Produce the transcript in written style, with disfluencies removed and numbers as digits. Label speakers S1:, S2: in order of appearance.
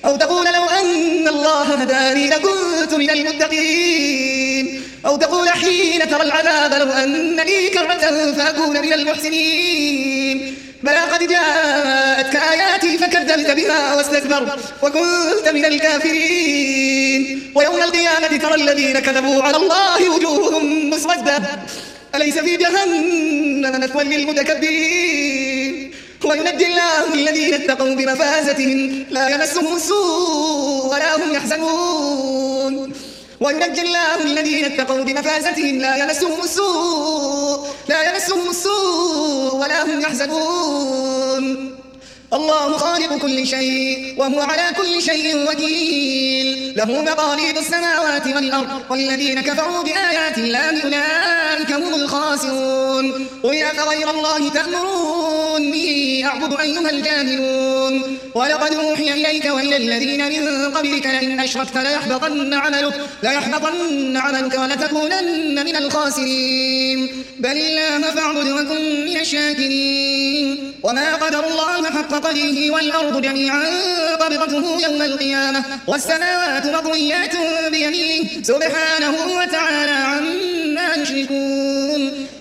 S1: أو تقول لو أن الله هداني لكنت من المتقين، أو تقول حين ترى العذاب لو أن لي كرة فأكون من المحسنين. بلى قد جاءتك آياتي فكذبت بها واستكبرت وكنت من الكافرين. ويوم القيامة ترى الذين كذبوا على الله وجوههم مسودة أليس في جهنم مثوى للمتكبرين. وينجي الله الذين اتقوا بمفازتهم لا يمسهم السوء ولا هم يحزنون. وينجي الله الذين اتقوا بمفازتهم لا يمسهم السوء ولا هم يحزنون. الله خالق كل شيء وهو على كل شيء وكيل، له مقاليد السماوات والأرض، والذين كفروا بآيات الله أولئك هم الخاسرون. قل أفغير الله تأمروني أعبد أيها الجاهلون. ولقد أوحي إليك وإلى الذين من قبلك لئن أشركت ليحبطن عملك ولتكونن من الخاسرين. بل الله فاعبد وكن من الشاكرين. وما قدر الله حق قدره والأرض جميعا قبضته يوم القيامة والسماوات مطويات بيمينه سبحانه وتعالى عما يشركون.